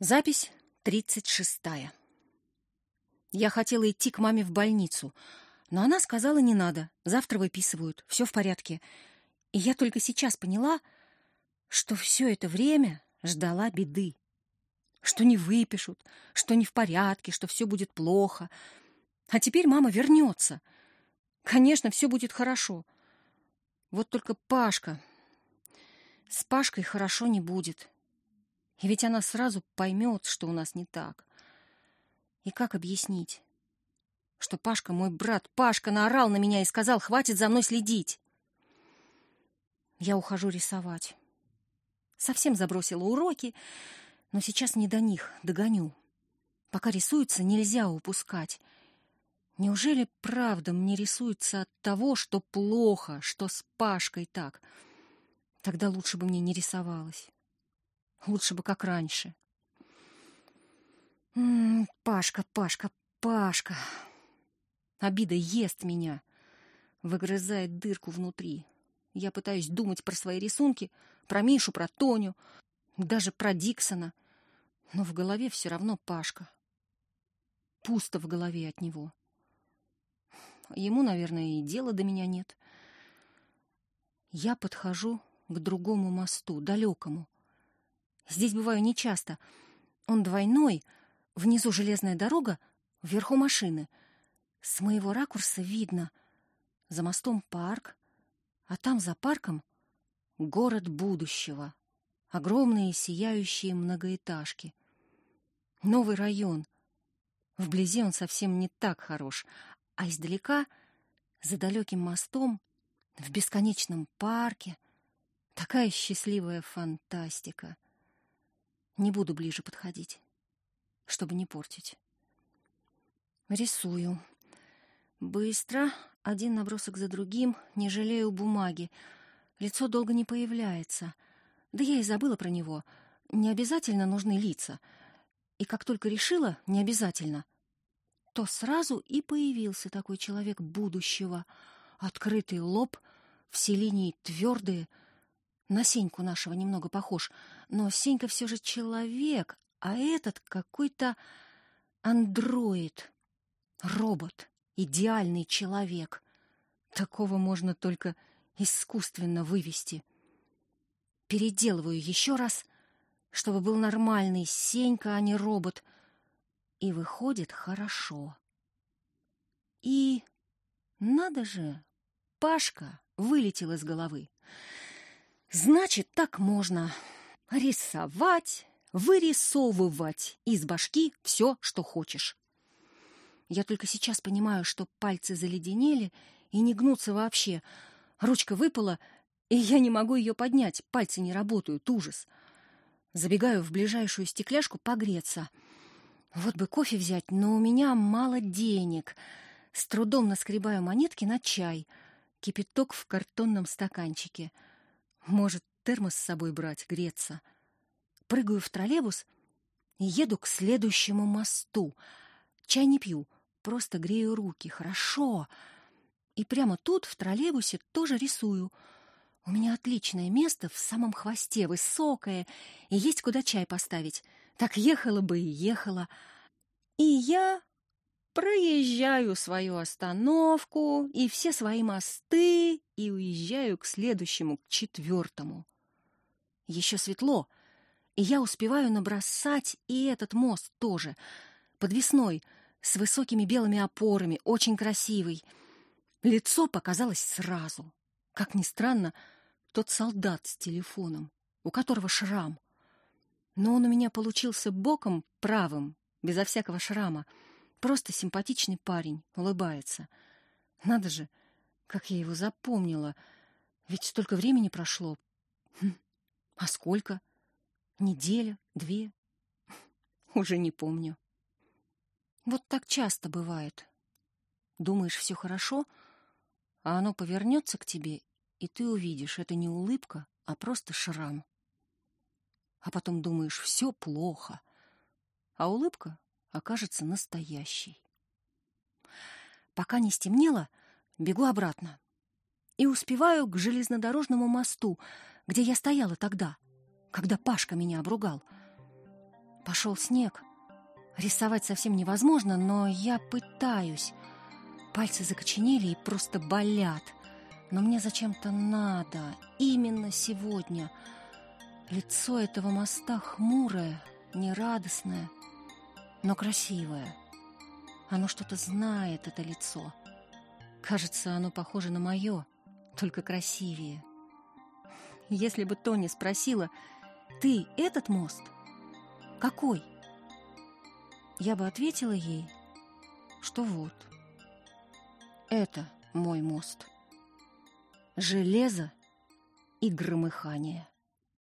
Запись 36. Я хотела идти к маме в больницу, но она сказала, не надо, завтра выписывают, все в порядке. И я только сейчас поняла, что все это время ждала беды. Что не выпишут, что не в порядке, что все будет плохо. А теперь мама вернется. Конечно, все будет хорошо. Вот только Пашка. С Пашкой хорошо не будет. И ведь она сразу поймет, что у нас не так. И как объяснить, что Пашка, мой брат Пашка, наорал на меня и сказал, хватит за мной следить. Я ухожу рисовать. Совсем забросила уроки, но сейчас не до них, догоню. Пока рисуется, нельзя упускать. Неужели правда мне рисуется от того, что плохо, что с Пашкой так? Тогда лучше бы мне не рисовалось. Лучше бы как раньше. Пашка, Пашка, Пашка. Обида ест меня, выгрызает дырку внутри. Я пытаюсь думать про свои рисунки, про Мишу, про Тоню, даже про Диксона. Но в голове все равно Пашка. Пусто в голове от него. Ему, наверное, и дела до меня нет. Я подхожу к другому мосту, далекому. Здесь бываю нечасто. Он двойной, внизу железная дорога, вверху машины. С моего ракурса видно. За мостом парк, а там за парком город будущего. Огромные сияющие многоэтажки. Новый район. Вблизи он совсем не так хорош, а издалека, за далеким мостом, в бесконечном парке, такая счастливая фантастика. Не буду ближе подходить, чтобы не портить. Рисую. Быстро, один набросок за другим, не жалею бумаги. Лицо долго не появляется. Да я и забыла про него. Не обязательно нужны лица. И как только решила, не обязательно, то сразу и появился такой человек будущего. Открытый лоб, все линии твердые. На Сеньку нашего немного похож. Но Сенька все же человек, а этот какой-то андроид. Робот. Идеальный человек. Такого можно только искусственно вывести. Переделываю еще раз, чтобы был нормальный Сенька, а не робот. И выходит хорошо. И, надо же, Пашка вылетел из головы. Значит, так можно рисовать, вырисовывать из башки все, что хочешь. Я только сейчас понимаю, что пальцы заледенели и не гнутся вообще. Ручка выпала, и я не могу ее поднять. Пальцы не работают, ужас. Забегаю в ближайшую стекляшку погреться. Вот бы кофе взять, но у меня мало денег. С трудом наскребаю монетки на чай. Кипяток в картонном стаканчике. Может, термос с собой брать, греться. Прыгаю в троллейбус и еду к следующему мосту. Чай не пью, просто грею руки. Хорошо. И прямо тут, в троллейбусе, тоже рисую. У меня отличное место в самом хвосте, высокое, и есть куда чай поставить. Так ехала бы и ехала. И я проезжаю свою остановку и все свои мосты и уезжаю к следующему, к 4. Еще светло, и я успеваю набросать и этот мост тоже. Подвесной, с высокими белыми опорами, очень красивый. Лицо показалось сразу. Как ни странно, тот солдат с телефоном, у которого шрам. Но он у меня получился боком правым, безо всякого шрама. Просто симпатичный парень, улыбается. Надо же, как я его запомнила. Ведь столько времени прошло. А сколько? Неделя, 2? Уже не помню. Вот так часто бывает. Думаешь, все хорошо, а оно повернется к тебе, и ты увидишь, это не улыбка, а просто шрам. А потом думаешь, все плохо, а улыбка окажется настоящей. Пока не стемнело, бегу обратно. И успеваю к железнодорожному мосту, где я стояла тогда, когда Пашка меня обругал. Пошел снег. Рисовать совсем невозможно, но я пытаюсь. Пальцы закоченели и просто болят. Но мне зачем-то надо. Именно сегодня. Лицо этого моста хмурое, нерадостное, но красивое. Оно что-то знает, это лицо. Кажется, оно похоже на мое, только красивее. Если бы Тони спросила: «Ты этот мост? Какой?» Я бы ответила ей, что вот. Это мой мост. Железо и громыхание.